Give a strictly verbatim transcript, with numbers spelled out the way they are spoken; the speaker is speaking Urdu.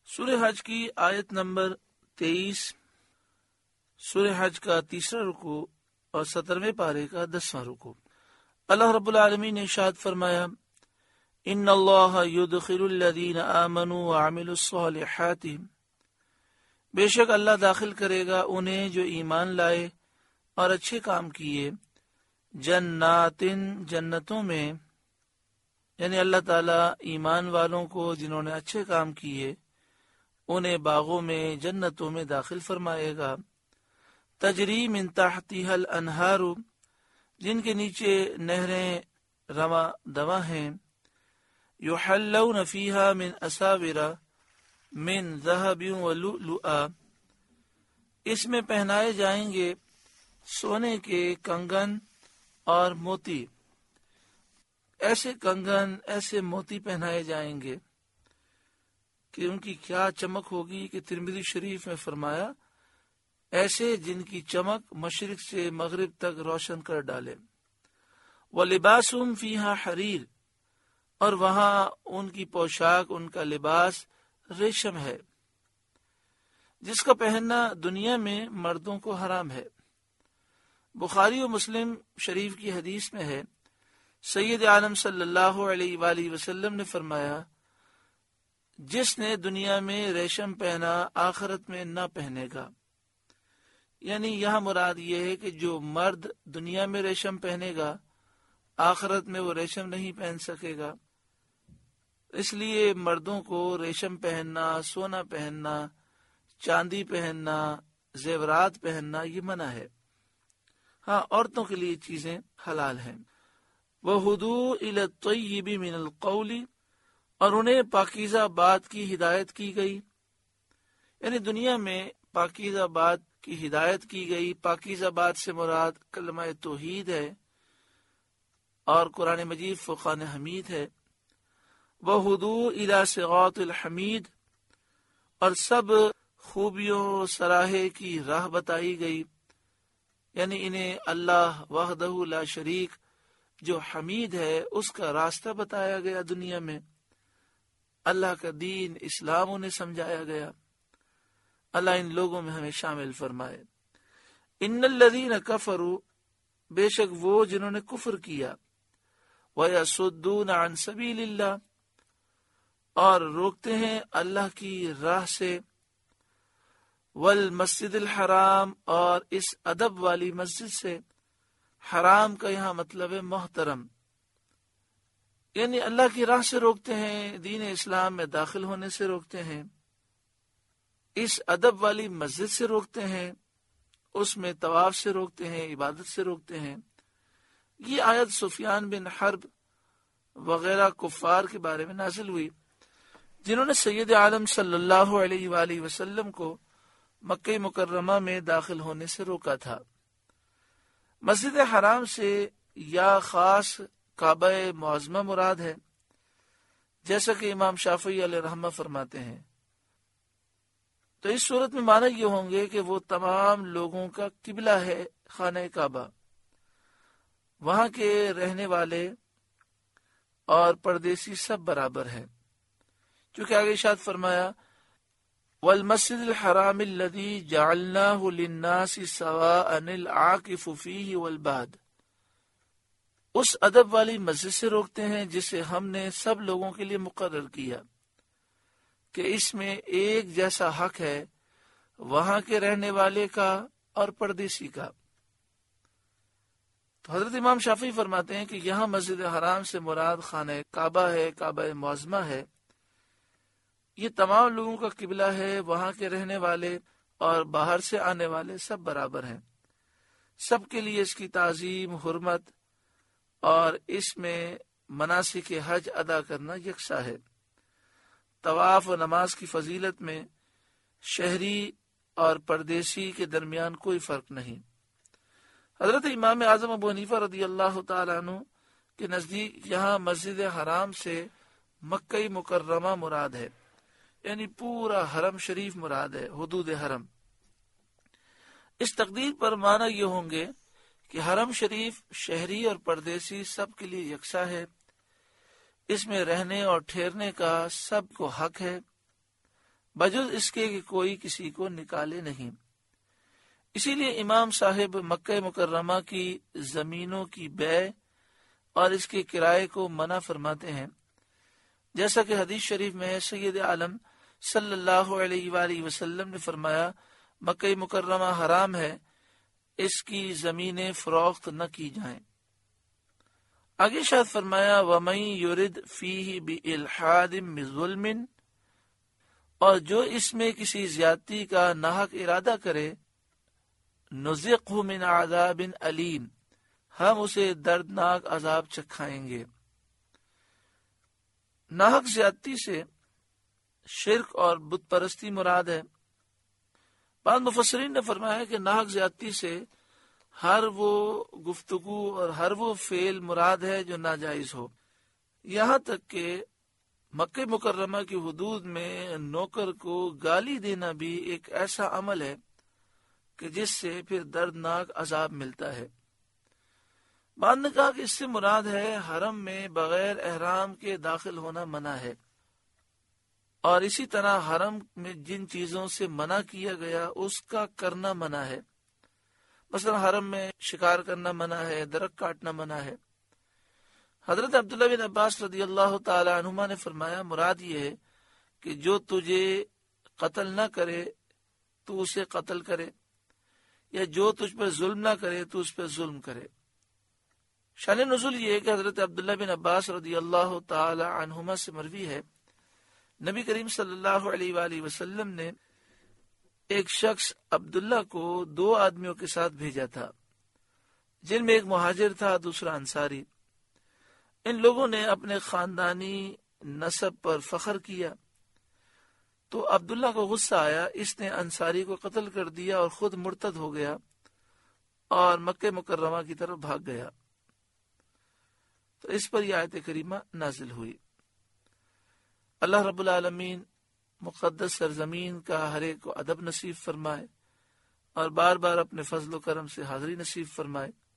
سورہ حج کی آیت نمبر تیئیس، سورہ حج کا تیسرا رکوع اور سترویں پارے کا دسواں رکوع۔ اللہ رب العالمین نے ارشاد فرمایا، ان اللہ یدخل الذین آمنوا وعملوا الصالحات، بے شک اللہ داخل کرے گا انہیں جو ایمان لائے اور اچھے کام کیے، جنات جنتوں میں، یعنی اللہ تعالیٰ ایمان والوں کو جنہوں نے اچھے کام کیے انہیں باغوں میں، جنتوں میں داخل فرمائے گا، تجری من تحتها الانہار، جن کے نیچے نہریں رواں دواں ہیں، یحلون فیہا من اساور من ذہب ولؤلؤا، اس میں پہنائے جائیں گے سونے کے کنگن اور موتی، ایسے کنگن ایسے موتی پہنائے جائیں گے کہ ان کی کیا چمک ہوگی کہ ترمذی شریف میں فرمایا ایسے جن کی چمک مشرق سے مغرب تک روشن کر ڈالے۔ وَلِبَاسُهُمْ فِيهَا حَرِيرٌ، اور وہاں ان کی پوشاک، ان کا لباس ریشم ہے، جس کا پہننا دنیا میں مردوں کو حرام ہے۔ بخاری و مسلم شریف کی حدیث میں ہے، سید عالم صلی اللہ علیہ وآلہ وسلم نے فرمایا، جس نے دنیا میں ریشم پہنا آخرت میں نہ پہنے گا۔ یعنی یہاں مراد یہ ہے کہ جو مرد دنیا میں ریشم پہنے گا آخرت میں وہ ریشم نہیں پہن سکے گا، اس لیے مردوں کو ریشم پہننا، سونا پہننا، چاندی پہننا، زیورات پہننا یہ منع ہے۔ ہاں، عورتوں کے لیے چیزیں حلال ہیں۔ وَهُدُوا إِلَى الطَّيِّبِ مِنَ الْقَوْلِ، اور انہیں پاکیزہ بات کی ہدایت کی گئی، یعنی دنیا میں پاکیزہ بات کی ہدایت کی گئی۔ پاکیزہ بات سے مراد کلمہ توحید ہے اور قرآن مجید فرقان حمید ہے۔ وَهُدُوا إِلَى صِرَاطِ الْحَمِيدِ، اور سب خوبیوں سراہے کی راہ بتائی گئی، یعنی انہیں اللہ وحدہ لا شریک جو حمید ہے اس کا راستہ بتایا گیا، دنیا میں اللہ کا دین اسلام انہیں سمجھایا گیا۔ اللہ ان لوگوں میں ہمیں شامل فرمائے۔ ان الذین کفروا، بے شک وہ جنہوں نے کفر کیا، ویصدون عن سبیل اللہ، اور روکتے ہیں اللہ کی راہ سے، والمسجد الحرام، اور اس ادب والی مسجد سے۔ حرام کا یہاں مطلب ہے محترم، یعنی اللہ کی راہ سے روکتے ہیں، دین اسلام میں داخل ہونے سے روکتے ہیں، اس ادب والی مسجد سے روکتے ہیں، اس میں طواف سے روکتے ہیں، عبادت سے روکتے ہیں۔ یہ آیت سفیان بن حرب وغیرہ کفار کے بارے میں نازل ہوئی جنہوں نے سید عالم صلی اللہ علیہ وآلہ وسلم کو مکہ مکرمہ میں داخل ہونے سے روکا تھا۔ مسجد حرام سے یا خاص کعبہ معظمہ مراد ہے، جیسا کہ امام شافعی علیہ رحمہ فرماتے ہیں۔ تو اس صورت میں معنی یہ ہوں گے کہ وہ تمام لوگوں کا قبلہ ہے خانہ کعبہ، وہاں کے رہنے والے اور پردیسی سب برابر ہیں، کیونکہ آگے ارشاد فرمایا، والمسجد الحرام الذي جعلناه للناس سواء العاكف فيه والباد، اس ادب والی مسجد سے روکتے ہیں جسے ہم نے سب لوگوں کے لیے مقرر کیا کہ اس میں ایک جیسا حق ہے وہاں کے رہنے والے کا اور پردیسی کا۔ تو حضرت امام شافعی فرماتے ہیں کہ یہاں مسجد حرام سے مراد خانہ کعبہ ہے، کعبہ معظمہ ہے، یہ تمام لوگوں کا قبلہ ہے، وہاں کے رہنے والے اور باہر سے آنے والے سب برابر ہیں، سب کے لیے اس کی تعظیم، حرمت اور اس میں مناسک حج ادا کرنا یکساں ہے۔ طواف و نماز کی فضیلت میں شہری اور پردیسی کے درمیان کوئی فرق نہیں۔ حضرت امام اعظم ابو حنیفہ رضی اللہ تعالیٰ عنہ کے نزدیک یہاں مسجد حرام سے مکہ مکرمہ مراد ہے، یعنی پورا حرم شریف مراد ہے، حدود حرم۔ اس تقدیر پر معنی یہ ہوں گے کہ حرم شریف شہری اور پردیسی سب کے لیے یکساں ہے، اس میں رہنے اور ٹھہرنے کا سب کو حق ہے، بجز اس کے کہ کوئی کسی کو نکالے نہیں۔ اسی لیے امام صاحب مکہ مکرمہ کی زمینوں کی بیع اور اس کے کرائے کو منع فرماتے ہیں، جیسا کہ حدیث شریف میں سید عالم صلی اللہ علیہ وآلہ وسلم نے فرمایا مکہ مکرمہ حرام ہے، اس کی زمینیں فروخت نہ کی جائیں۔ آگے شاید فرمایا وَمَن يُرِدْ فِيهِ بِإِلْحَادٍ بِظُلْمٍ، اور جو اس میں کسی زیادتی کا ناحق ارادہ کرے نُذِقْهُ مِنْ عَذَابٍ أَلِيمٍ، ہم اسے دردناک عذاب چکھائیں گے۔ ناحق زیادتی سے شرک اور بت پرستی مراد ہے۔ بعض مفسرین نے فرمایا کہ ناحق زیادتی سے ہر وہ گفتگو اور ہر وہ فعل مراد ہے جو ناجائز ہو، یہاں تک کہ مکہ مکرمہ کی حدود میں نوکر کو گالی دینا بھی ایک ایسا عمل ہے کہ جس سے پھر دردناک عذاب ملتا ہے۔ بعد نے کہا کہ اس سے مراد ہے حرم میں بغیر احرام کے داخل ہونا منع ہے، اور اسی طرح حرم میں جن چیزوں سے منع کیا گیا اس کا کرنا منع ہے، مثلا حرم میں شکار کرنا منع ہے، درخت کاٹنا منع ہے۔ حضرت عبداللہ بن عباس رضی اللہ تعالی عنہما نے فرمایا مراد یہ ہے کہ جو تجھے قتل نہ کرے تو اسے قتل کرے، یا جو تجھ پر ظلم نہ کرے تو اس پر ظلم کرے۔ شان نزول یہ ہے کہ حضرت عبداللہ بن عباس رضی اللہ تعالی عنہما سے مروی ہے نبی کریم صلی اللہ علیہ وآلہ وسلم نے ایک شخص عبداللہ کو دو آدمیوں کے ساتھ بھیجا تھا، جن میں ایک مہاجر تھا دوسرا انصاری۔ ان لوگوں نے اپنے خاندانی نسب پر فخر کیا تو عبداللہ کو غصہ آیا، اس نے انصاری کو قتل کر دیا اور خود مرتد ہو گیا اور مکہ مکرمہ کی طرف بھاگ گیا۔ تو اس پر یہ آیت کریمہ نازل ہوئی۔ اللہ رب العالمین مقدس سرزمین کا ہر ایک کو ادب نصیب فرمائے اور بار بار اپنے فضل و کرم سے حاضری نصیب فرمائے۔